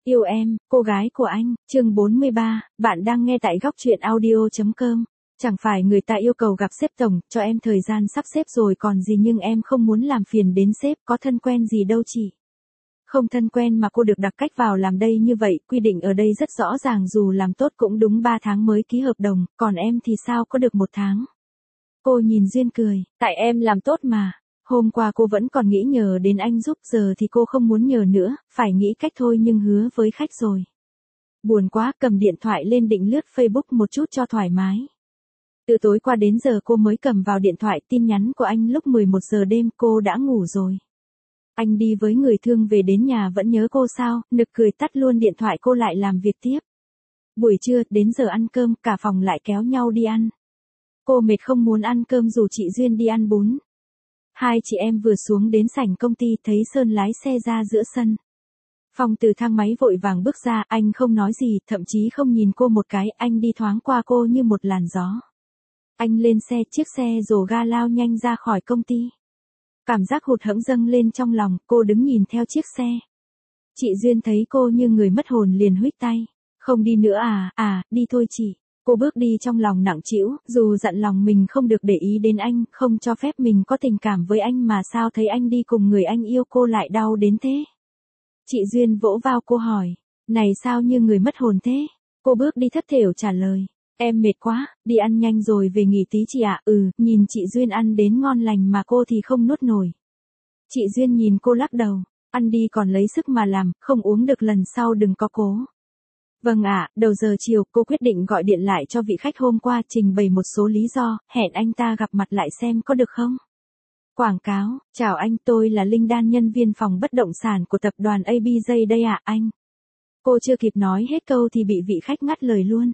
Yêu em, cô gái của anh, chương 43, bạn đang nghe tại góc truyện audio.com. Chẳng phải người ta yêu cầu gặp sếp tổng, cho em thời gian sắp xếp rồi còn gì, nhưng em không muốn làm phiền đến sếp, có thân quen gì đâu chị. Không thân quen mà cô được đặc cách vào làm đây như vậy, quy định ở đây rất rõ ràng, dù làm tốt cũng đúng 3 tháng mới ký hợp đồng, còn em thì sao có được 1 tháng. Cô nhìn Duyên cười, tại em làm tốt mà. Hôm qua cô vẫn còn nghĩ nhờ đến anh giúp, giờ thì cô không muốn nhờ nữa, phải nghĩ cách thôi, nhưng hứa với khách rồi. Buồn quá, cầm điện thoại lên định lướt Facebook một chút cho thoải mái. Từ tối qua đến giờ cô mới cầm vào điện thoại, tin nhắn của anh lúc 11 giờ đêm, cô đã ngủ rồi. Anh đi với người thương về đến nhà vẫn nhớ cô sao, nực cười tắt luôn điện thoại, cô lại làm việc tiếp. Buổi trưa, đến giờ ăn cơm, cả phòng lại kéo nhau đi ăn. Cô mệt không muốn ăn cơm, rủ chị Duyên đi ăn bún. Hai chị em vừa xuống đến sảnh công ty, thấy Sơn lái xe ra giữa sân. Phong từ thang máy vội vàng bước ra, anh không nói gì, thậm chí không nhìn cô một cái, anh đi thoáng qua cô như một làn gió. Anh lên xe, chiếc xe rồ ga lao nhanh ra khỏi công ty. Cảm giác hụt hẫng dâng lên trong lòng, cô đứng nhìn theo chiếc xe. Chị Duyên thấy cô như người mất hồn liền huých tay. Không đi nữa à, đi thôi chị. Cô bước đi trong lòng nặng trĩu, dù dặn lòng mình không được để ý đến anh, không cho phép mình có tình cảm với anh, mà sao thấy anh đi cùng người anh yêu cô lại đau đến thế. Chị Duyên vỗ vào cô hỏi, này sao như người mất hồn thế? Cô bước đi thất thểu trả lời, em mệt quá, đi ăn nhanh rồi về nghỉ tí chị ạ. Nhìn chị Duyên ăn đến ngon lành mà cô thì không nuốt nổi. Chị Duyên nhìn cô lắc đầu, ăn đi còn lấy sức mà làm, không uống được lần sau đừng có cố. Vâng ạ, đầu giờ chiều, cô quyết định gọi điện lại cho vị khách hôm qua, trình bày một số lý do, hẹn anh ta gặp mặt lại xem có được không. Quảng cáo, chào anh, tôi là Linh Đan, nhân viên phòng bất động sản của tập đoàn ABJ đây ạ anh. Cô chưa kịp nói hết câu thì bị vị khách ngắt lời luôn.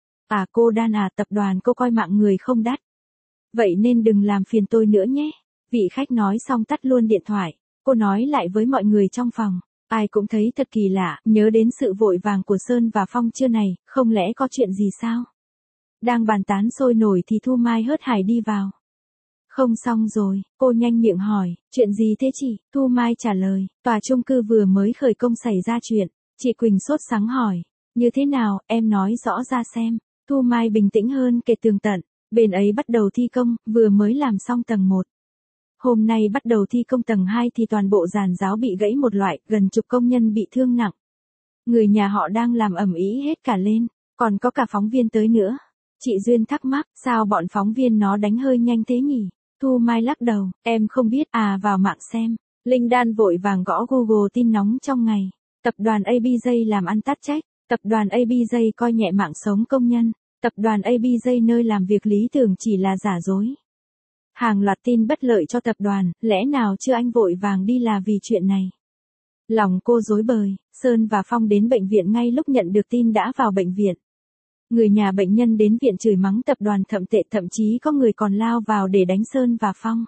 À cô Đan à, tập đoàn cô coi mạng người không đắt. Vậy nên đừng làm phiền tôi nữa nhé. Vị khách nói xong tắt luôn điện thoại. Cô nói lại với mọi người trong phòng. Ai cũng thấy thật kỳ lạ, nhớ đến sự vội vàng của Sơn và Phong trưa này, không lẽ có chuyện gì sao? Đang bàn tán sôi nổi thì Thu Mai hớt hải đi vào. Không xong rồi, cô nhanh miệng hỏi, chuyện gì thế chị? Thu Mai trả lời, tòa chung cư vừa mới khởi công xảy ra chuyện. Chị Quỳnh sốt sắng hỏi, như thế nào, em nói rõ ra xem. Thu Mai bình tĩnh hơn kể tường tận, bên ấy bắt đầu thi công, vừa mới làm xong tầng 1. Hôm nay bắt đầu thi công tầng 2 thì toàn bộ giàn giáo bị gãy một loại, gần chục công nhân bị thương nặng. Người nhà họ đang làm ầm ĩ hết cả lên, còn có cả phóng viên tới nữa. Chị Duyên thắc mắc, sao bọn phóng viên nó đánh hơi nhanh thế nhỉ? Thu Mai lắc đầu, em không biết vào mạng xem. Linh Đan vội vàng gõ Google tin nóng trong ngày. Tập đoàn ABJ làm ăn tắc trách, tập đoàn ABJ coi nhẹ mạng sống công nhân, tập đoàn ABJ nơi làm việc lý tưởng chỉ là giả dối. Hàng loạt tin bất lợi cho tập đoàn, lẽ nào chưa anh vội vàng đi là vì chuyện này? Lòng cô rối bời, Sơn và Phong đến bệnh viện ngay lúc nhận được tin đã vào bệnh viện. Người nhà bệnh nhân đến viện chửi mắng tập đoàn thậm tệ, thậm chí có người còn lao vào để đánh Sơn và Phong.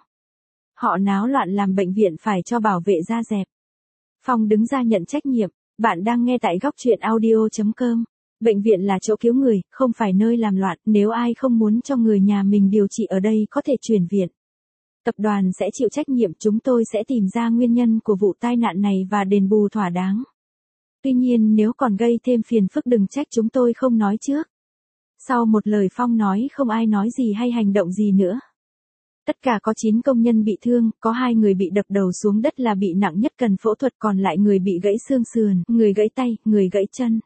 Họ náo loạn làm bệnh viện phải cho bảo vệ ra dẹp. Phong đứng ra nhận trách nhiệm, bạn đang nghe tại góc truyện audio.com. Bệnh viện là chỗ cứu người, không phải nơi làm loạn, nếu ai không muốn cho người nhà mình điều trị ở đây có thể chuyển viện. Tập đoàn sẽ chịu trách nhiệm, chúng tôi sẽ tìm ra nguyên nhân của vụ tai nạn này và đền bù thỏa đáng. Tuy nhiên nếu còn gây thêm phiền phức đừng trách chúng tôi không nói trước. Sau một lời Phong nói không ai nói gì hay hành động gì nữa. Tất cả có 9 công nhân bị thương, có 2 người bị đập đầu xuống đất là bị nặng nhất cần phẫu thuật, còn lại người bị gãy xương sườn, người gãy tay, người gãy chân.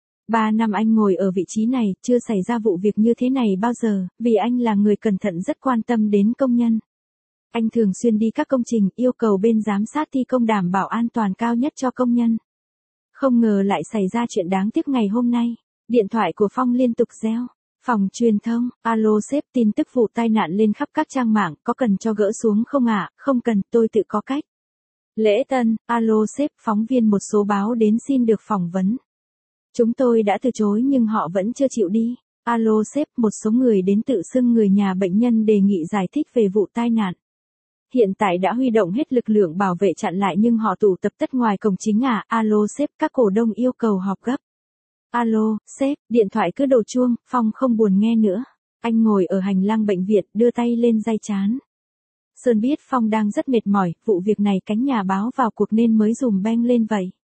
3 năm anh ngồi ở vị trí này, chưa xảy ra vụ việc như thế này bao giờ, vì anh là người cẩn thận rất quan tâm đến công nhân. Anh thường xuyên đi các công trình, yêu cầu bên giám sát thi công đảm bảo an toàn cao nhất cho công nhân. Không ngờ lại xảy ra chuyện đáng tiếc ngày hôm nay. Điện thoại của Phong liên tục reo. Phòng truyền thông, alo sếp, tin tức vụ tai nạn lên khắp các trang mạng, có cần cho gỡ xuống không ạ? Không cần, tôi tự có cách. Lễ Tân, alo sếp, phóng viên một số báo đến xin được phỏng vấn. Chúng tôi đã từ chối nhưng họ vẫn chưa chịu đi. Alo sếp, một số người đến tự xưng người nhà bệnh nhân đề nghị giải thích về vụ tai nạn. Hiện tại đã huy động hết lực lượng bảo vệ chặn lại nhưng họ tụ tập tất ngoài cổng chính ạ. Alo sếp, các cổ đông yêu cầu họp gấp. Alo, sếp, điện thoại cứ đổ chuông, Phong không buồn nghe nữa. Anh ngồi ở hành lang bệnh viện, đưa tay lên day trán. Sơn biết Phong đang rất mệt mỏi, vụ việc này cánh nhà báo vào cuộc nên mới dùm beng lên vậy.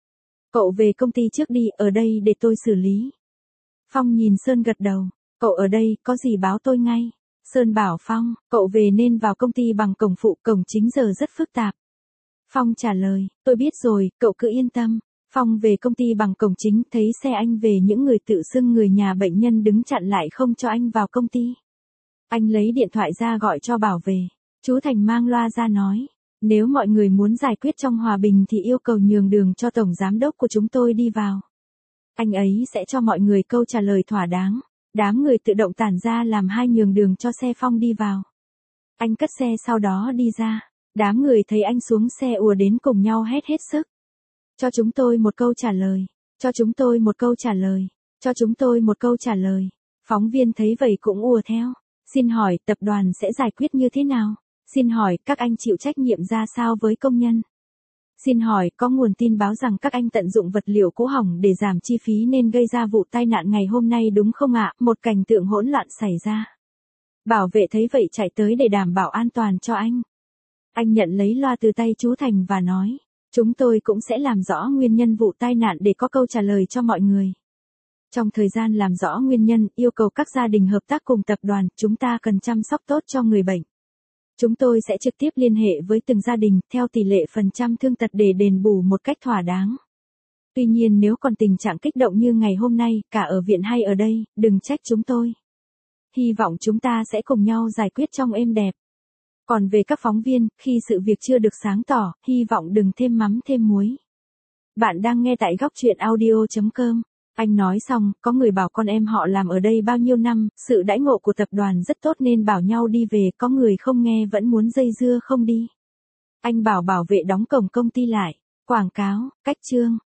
Cậu về công ty trước đi, ở đây để tôi xử lý. Phong nhìn Sơn gật đầu. Cậu ở đây, có gì báo tôi ngay. Sơn bảo Phong, cậu về nên vào công ty bằng cổng phụ, cổng chính giờ rất phức tạp. Phong trả lời, tôi biết rồi, cậu cứ yên tâm. Phong về công ty bằng cổng chính, thấy xe anh về những người tự xưng người nhà bệnh nhân đứng chặn lại không cho anh vào công ty. Anh lấy điện thoại ra gọi cho bảo vệ. Chú Thành mang loa ra nói, nếu mọi người muốn giải quyết trong hòa bình thì yêu cầu nhường đường cho tổng giám đốc của chúng tôi đi vào. Anh ấy sẽ cho mọi người câu trả lời thỏa đáng. Đám người tự động tản ra làm hai nhường đường cho xe Phong đi vào. Anh cất xe sau đó đi ra. Đám người thấy anh xuống xe ùa đến cùng nhau hét hết sức. Cho chúng tôi một câu trả lời. Cho chúng tôi một câu trả lời. Cho chúng tôi một câu trả lời. Phóng viên thấy vậy cũng ùa theo. Xin hỏi tập đoàn sẽ giải quyết như thế nào? Xin hỏi các anh chịu trách nhiệm ra sao với công nhân? Xin hỏi có nguồn tin báo rằng các anh tận dụng vật liệu cũ hỏng để giảm chi phí nên gây ra vụ tai nạn ngày hôm nay đúng không ạ? Một cảnh tượng hỗn loạn xảy ra. Bảo vệ thấy vậy chạy tới để đảm bảo an toàn cho anh. Anh nhận lấy loa từ tay chú Thành và nói, chúng tôi cũng sẽ làm rõ nguyên nhân vụ tai nạn để có câu trả lời cho mọi người. Trong thời gian làm rõ nguyên nhân, yêu cầu các gia đình hợp tác cùng tập đoàn, chúng ta cần chăm sóc tốt cho người bệnh. Chúng tôi sẽ trực tiếp liên hệ với từng gia đình, theo tỷ lệ phần trăm thương tật để đền bù một cách thỏa đáng. Tuy nhiên nếu còn tình trạng kích động như ngày hôm nay, cả ở viện hay ở đây, đừng trách chúng tôi. Hy vọng chúng ta sẽ cùng nhau giải quyết trong êm đẹp. Còn về các phóng viên, khi sự việc chưa được sáng tỏ, hy vọng đừng thêm mắm thêm muối. Bạn đang nghe tại góc truyện audio.com. Anh nói xong, có người bảo con em họ làm ở đây bao nhiêu năm, sự đãi ngộ của tập đoàn rất tốt nên bảo nhau đi về, có người không nghe vẫn muốn dây dưa không đi. Anh bảo bảo vệ đóng cổng công ty lại. Quảng cáo, cách chương.